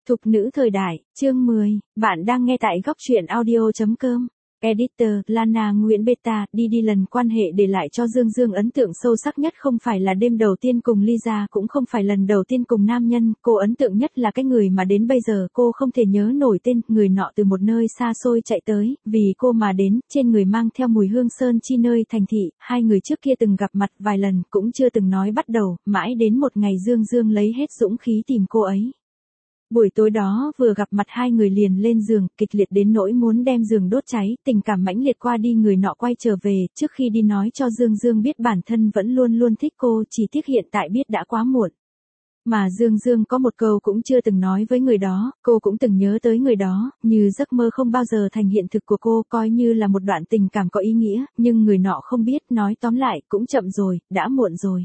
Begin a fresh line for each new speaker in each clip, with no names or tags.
Thục nữ thời đại, chương 10, bạn đang nghe tại góc truyện audio.com. Editor, Lana Nguyễn Beta, đi lần quan hệ để lại cho Dương Dương ấn tượng sâu sắc nhất không phải là đêm đầu tiên cùng Lisa cũng không phải lần đầu tiên cùng nam nhân, cô ấn tượng nhất là cái người mà đến bây giờ cô không thể nhớ nổi tên, người nọ từ một nơi xa xôi chạy tới, vì cô mà đến, trên người mang theo mùi hương sơn chi nơi thành thị, hai người trước kia từng gặp mặt vài lần, cũng chưa từng nói bắt đầu, mãi đến một ngày Dương Dương lấy hết dũng khí tìm cô ấy. Buổi tối đó vừa gặp mặt hai người liền lên giường, kịch liệt đến nỗi muốn đem giường đốt cháy, tình cảm mãnh liệt qua đi người nọ quay trở về, trước khi đi nói cho Dương Dương biết bản thân vẫn luôn luôn thích cô, chỉ tiếc hiện tại biết đã quá muộn. Mà Dương Dương có một câu cũng chưa từng nói với người đó, cô cũng từng nhớ tới người đó, như giấc mơ không bao giờ thành hiện thực của cô, coi như là một đoạn tình cảm có ý nghĩa, nhưng người nọ không biết, nói tóm lại, cũng chậm rồi, đã muộn rồi.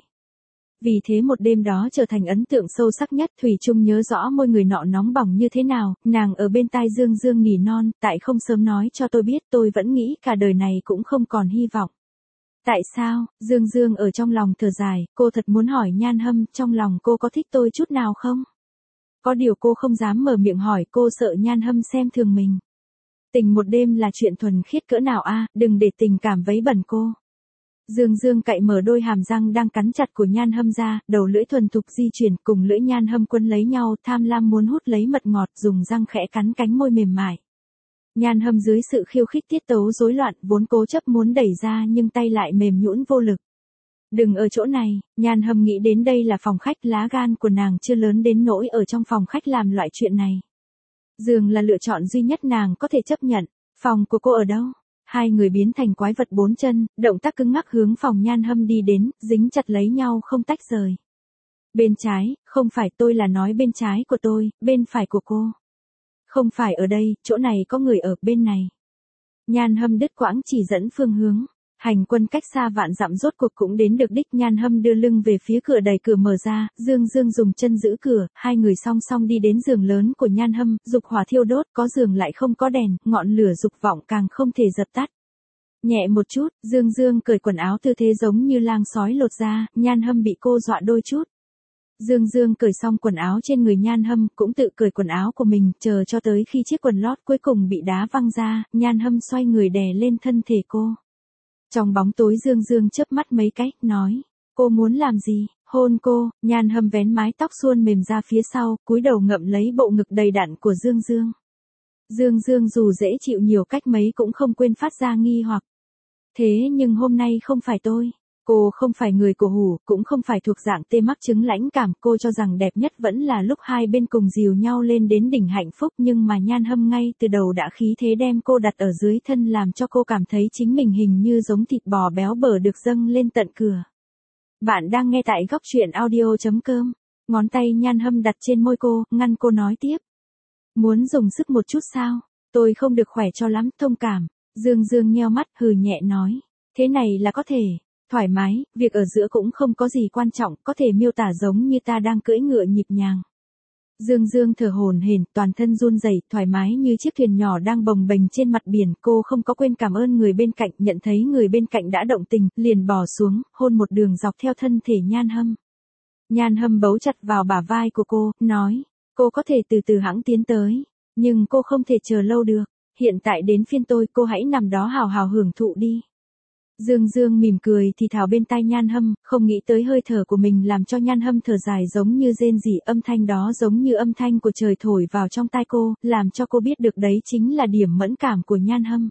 Vì thế một đêm đó trở thành ấn tượng sâu sắc nhất, Thủy Chung nhớ rõ môi người nọ nóng bỏng như thế nào, nàng ở bên tai Dương Dương nỉ non, tại không sớm nói cho tôi biết tôi vẫn nghĩ cả đời này cũng không còn hy vọng. Tại sao, Dương Dương ở trong lòng thở dài, cô thật muốn hỏi Nhan Hâm, trong lòng cô có thích tôi chút nào không? Có điều cô không dám mở miệng hỏi, cô sợ Nhan Hâm xem thường mình. Tình một đêm là chuyện thuần khiết cỡ nào a, đừng để tình cảm vấy bẩn cô. Dương Dương cạy mở đôi hàm răng đang cắn chặt của Nhan Hâm ra, đầu lưỡi thuần thục di chuyển, cùng lưỡi Nhan Hâm quấn lấy nhau, tham lam muốn hút lấy mật ngọt, dùng răng khẽ cắn cánh môi mềm mại. Nhan Hâm dưới sự khiêu khích tiết tấu rối loạn, vốn cố chấp muốn đẩy ra nhưng tay lại mềm nhũn vô lực. Đừng ở chỗ này, Nhan Hâm nghĩ đến đây là phòng khách, lá gan của nàng chưa lớn đến nỗi ở trong phòng khách làm loại chuyện này. Giường là lựa chọn duy nhất nàng có thể chấp nhận, phòng của cô ở đâu? Hai người biến thành quái vật bốn chân, động tác cứng ngắc hướng phòng Nhan Hâm đi đến, dính chặt lấy nhau không tách rời. Bên trái, không phải, tôi là nói bên trái của tôi, bên phải của cô. Không phải ở đây, chỗ này có người ở bên này. Nhan Hâm đứt quãng chỉ dẫn phương hướng. Hành quân cách xa vạn dặm rốt cuộc cũng đến được đích. Nhan Hâm đưa lưng về phía cửa, đẩy cửa mở ra, Dương Dương dùng chân giữ cửa, hai người song song đi đến giường lớn của Nhan Hâm, dục hỏa thiêu đốt, có giường lại không có đèn, ngọn lửa dục vọng càng không thể dập tắt. Nhẹ một chút, Dương Dương cởi quần áo tư thế giống như lang sói lột da, Nhan Hâm bị cô dọa đôi chút. Dương Dương cởi xong quần áo trên người Nhan Hâm, cũng tự cởi quần áo của mình, chờ cho tới khi chiếc quần lót cuối cùng bị đá văng ra, Nhan Hâm xoay người đè lên thân thể cô. Trong bóng tối Dương Dương chớp mắt mấy cái, nói, cô muốn làm gì, hôn cô. Nhan Hâm vén mái tóc suôn mềm ra phía sau, cúi đầu ngậm lấy bộ ngực đầy đặn của Dương Dương. Dương Dương dù dễ chịu nhiều cách mấy cũng không quên phát ra nghi hoặc. Thế nhưng hôm nay không phải tôi. Cô không phải người cổ hủ, cũng không phải thuộc dạng tê mắc chứng lãnh cảm, cô cho rằng đẹp nhất vẫn là lúc hai bên cùng dìu nhau lên đến đỉnh hạnh phúc, nhưng mà Nhan Hâm ngay từ đầu đã khí thế đem cô đặt ở dưới thân, làm cho cô cảm thấy chính mình hình như giống thịt bò béo bở được dâng lên tận cửa. Bạn đang nghe tại góc truyện audio.com. Ngón tay Nhan Hâm đặt trên môi cô, ngăn cô nói tiếp. Muốn dùng sức một chút sao? Tôi không được khỏe cho lắm, thông cảm. Dương Dương nheo mắt, hừ nhẹ nói. Thế này là có thể. Thoải mái, việc ở giữa cũng không có gì quan trọng, có thể miêu tả giống như ta đang cưỡi ngựa nhịp nhàng. Dương Dương thở hổn hển, toàn thân run rẩy, thoải mái như chiếc thuyền nhỏ đang bồng bềnh trên mặt biển, cô không có quên cảm ơn người bên cạnh, nhận thấy người bên cạnh đã động tình, liền bò xuống, hôn một đường dọc theo thân thể Nhan Hâm. Nhan Hâm bấu chặt vào bả vai của cô, nói, cô có thể từ từ hẵng tiến tới, nhưng cô không thể chờ lâu được, hiện tại đến phiên tôi, cô hãy nằm đó hào hào hưởng thụ đi. Dương Dương mỉm cười thì thào bên tai Nhan Hâm, không nghĩ tới hơi thở của mình làm cho Nhan Hâm thở dài giống như rên rỉ, âm thanh đó giống như âm thanh của trời thổi vào trong tai cô, làm cho cô biết được đấy chính là điểm mẫn cảm của Nhan Hâm.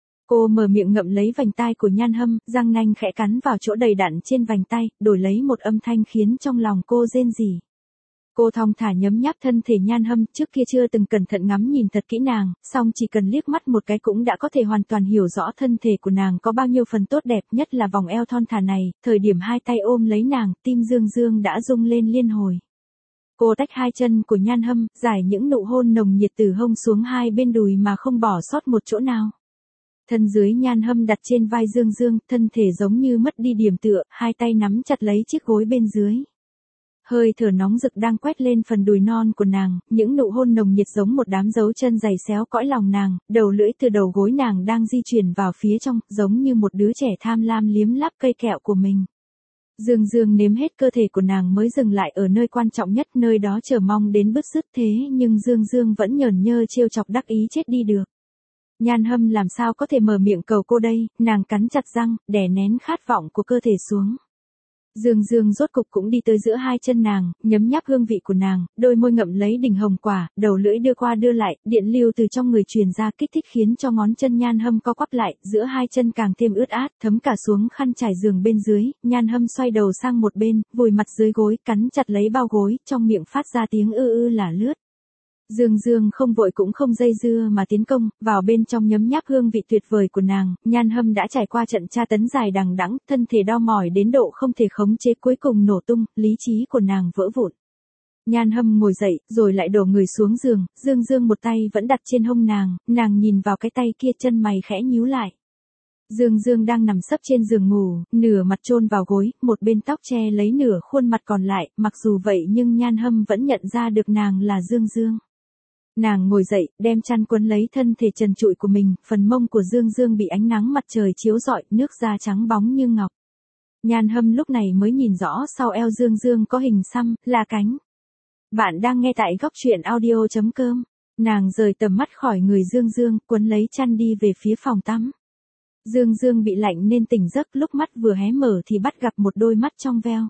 Cô mở miệng ngậm lấy vành tai của Nhan Hâm, răng nanh khẽ cắn vào chỗ đầy đặn trên vành tay, đổi lấy một âm thanh khiến trong lòng cô rên rỉ. Cô thong thả nhấm nháp thân thể Nhan Hâm, trước kia chưa từng cẩn thận ngắm nhìn thật kỹ nàng, song chỉ cần liếc mắt một cái cũng đã có thể hoàn toàn hiểu rõ thân thể của nàng có bao nhiêu phần tốt đẹp, nhất là vòng eo thon thả này, thời điểm hai tay ôm lấy nàng, tim Dương Dương đã rung lên liên hồi. Cô tách hai chân của Nhan Hâm, giải những nụ hôn nồng nhiệt từ hông xuống hai bên đùi mà không bỏ sót một chỗ nào. Thân dưới Nhan Hâm đặt trên vai Dương Dương, thân thể giống như mất đi điểm tựa, hai tay nắm chặt lấy chiếc gối bên dưới. Hơi thở nóng rực đang quét lên phần đùi non của nàng, những nụ hôn nồng nhiệt giống một đám dấu chân dày xéo cõi lòng nàng, đầu lưỡi từ đầu gối nàng đang di chuyển vào phía trong, giống như một đứa trẻ tham lam liếm láp cây kẹo của mình. Dương Dương nếm hết cơ thể của nàng mới dừng lại ở nơi quan trọng nhất, nơi đó chờ mong đến bứt rứt, thế nhưng Dương Dương vẫn nhởn nhơ trêu chọc đắc ý chết đi được. Nhan Hâm làm sao có thể mở miệng cầu cô đây, nàng cắn chặt răng, đè nén khát vọng của cơ thể xuống. Dương Dương rốt cục cũng đi tới giữa hai chân nàng, nhấm nháp hương vị của nàng, đôi môi ngậm lấy đỉnh hồng quả, đầu lưỡi đưa qua đưa lại, điện lưu từ trong người truyền ra kích thích khiến cho ngón chân Nhan Hâm co quắp lại, giữa hai chân càng thêm ướt át, thấm cả xuống khăn trải giường bên dưới. Nhan Hâm xoay đầu sang một bên, vùi mặt dưới gối, cắn chặt lấy bao gối, trong miệng phát ra tiếng ư ư là lướt. Dương Dương không vội cũng không dây dưa mà tiến công, vào bên trong nhấm nháp hương vị tuyệt vời của nàng. Nhan Hâm đã trải qua trận tra tấn dài đằng đẵng, thân thể đau mỏi đến độ không thể khống chế, cuối cùng nổ tung, lý trí của nàng vỡ vụn. Nhan Hâm ngồi dậy, rồi lại đổ người xuống giường, Dương Dương một tay vẫn đặt trên hông nàng nhìn vào cái tay kia, chân mày khẽ nhíu lại. Dương Dương đang nằm sấp trên giường ngủ, nửa mặt chôn vào gối, một bên tóc che lấy nửa khuôn mặt còn lại, mặc dù vậy nhưng Nhan Hâm vẫn nhận ra được nàng là Dương Dương. Nàng ngồi dậy, đem chăn quấn lấy thân thể trần trụi của mình, phần mông của Dương Dương bị ánh nắng mặt trời chiếu rọi, nước da trắng bóng như ngọc. Nhan Hâm lúc này mới nhìn rõ sau eo Dương Dương có hình xăm, là cánh. Bạn đang nghe tại góc truyện audio.com. Nàng rời tầm mắt khỏi người Dương Dương, quấn lấy chăn đi về phía phòng tắm. Dương Dương bị lạnh nên tỉnh giấc, lúc mắt vừa hé mở thì bắt gặp một đôi mắt trong veo.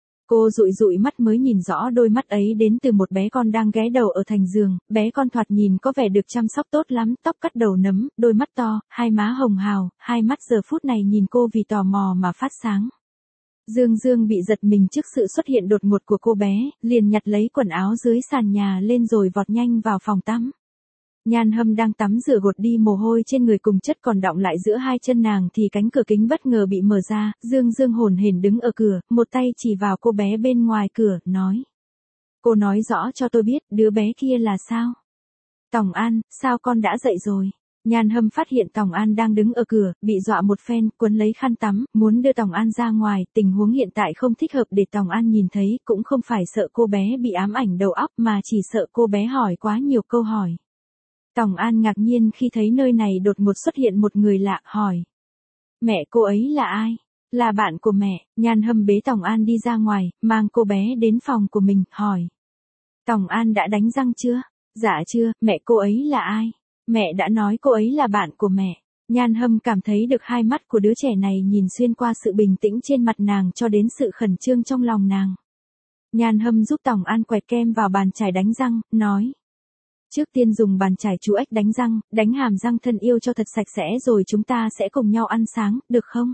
Cô dụi dụi mắt mới nhìn rõ đôi mắt ấy đến từ một bé con đang ghé đầu ở thành giường, bé con thoạt nhìn có vẻ được chăm sóc tốt lắm, tóc cắt đầu nấm, đôi mắt to, hai má hồng hào, hai mắt giờ phút này nhìn cô vì tò mò mà phát sáng. Dương Dương bị giật mình trước sự xuất hiện đột ngột của cô bé, liền nhặt lấy quần áo dưới sàn nhà lên rồi vọt nhanh vào phòng tắm. Nhan Hâm đang tắm rửa gột đi mồ hôi trên người cùng chất còn đọng lại giữa hai chân nàng thì cánh cửa kính bất ngờ bị mở ra, Dương Dương hồn hển đứng ở cửa, một tay chỉ vào cô bé bên ngoài cửa, nói. Cô nói rõ cho tôi biết, đứa bé kia là sao? Tòng An, sao con đã dậy rồi? Nhan Hâm phát hiện Tòng An đang đứng ở cửa, bị dọa một phen, quấn lấy khăn tắm, muốn đưa Tòng An ra ngoài, tình huống hiện tại không thích hợp để Tòng An nhìn thấy, cũng không phải sợ cô bé bị ám ảnh đầu óc mà chỉ sợ cô bé hỏi quá nhiều câu hỏi. Tòng An ngạc nhiên khi thấy nơi này đột ngột xuất hiện một người lạ, hỏi. Mẹ cô ấy là ai? Là bạn của mẹ. Nhan Hâm bế Tòng An đi ra ngoài, mang cô bé đến phòng của mình, hỏi. Tòng An đã đánh răng chưa? Dạ chưa, mẹ cô ấy là ai? Mẹ đã nói cô ấy là bạn của mẹ. Nhan Hâm cảm thấy được hai mắt của đứa trẻ này nhìn xuyên qua sự bình tĩnh trên mặt nàng cho đến sự khẩn trương trong lòng nàng. Nhan Hâm giúp Tòng An quẹt kem vào bàn chải đánh răng, nói. Trước tiên dùng bàn chải chú ếch đánh răng, đánh hàm răng thân yêu cho thật sạch sẽ rồi chúng ta sẽ cùng nhau ăn sáng, được không?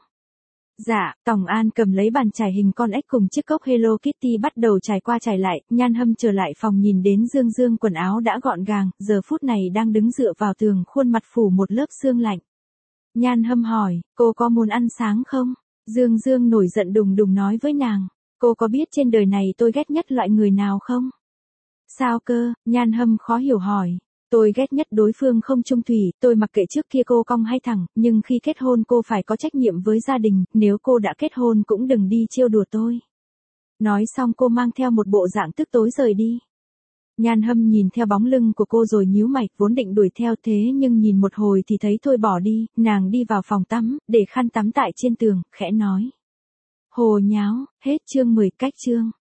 Dạ, Tòng An cầm lấy bàn chải hình con ếch cùng chiếc cốc Hello Kitty bắt đầu trải qua trải lại, Nhan Hâm trở lại phòng nhìn đến Dương Dương quần áo đã gọn gàng, giờ phút này đang đứng dựa vào tường, khuôn mặt phủ một lớp sương lạnh. Nhan Hâm hỏi, cô có muốn ăn sáng không? Dương Dương nổi giận đùng đùng nói với nàng, cô có biết trên đời này tôi ghét nhất loại người nào không? Sao cơ? Nhan Hâm khó hiểu hỏi. Tôi ghét nhất đối phương không chung thủy, tôi mặc kệ trước kia cô cong hay thẳng, nhưng khi kết hôn cô phải có trách nhiệm với gia đình, nếu cô đã kết hôn cũng đừng đi trêu đùa tôi. Nói xong cô mang theo một bộ dạng tức tối rời đi. Nhan Hâm nhìn theo bóng lưng của cô rồi nhíu mày, vốn định đuổi theo thế nhưng nhìn một hồi thì thấy thôi bỏ đi, nàng đi vào phòng tắm, để khăn tắm tại trên tường, khẽ nói. Hồ nháo, hết chương 10 cách chương.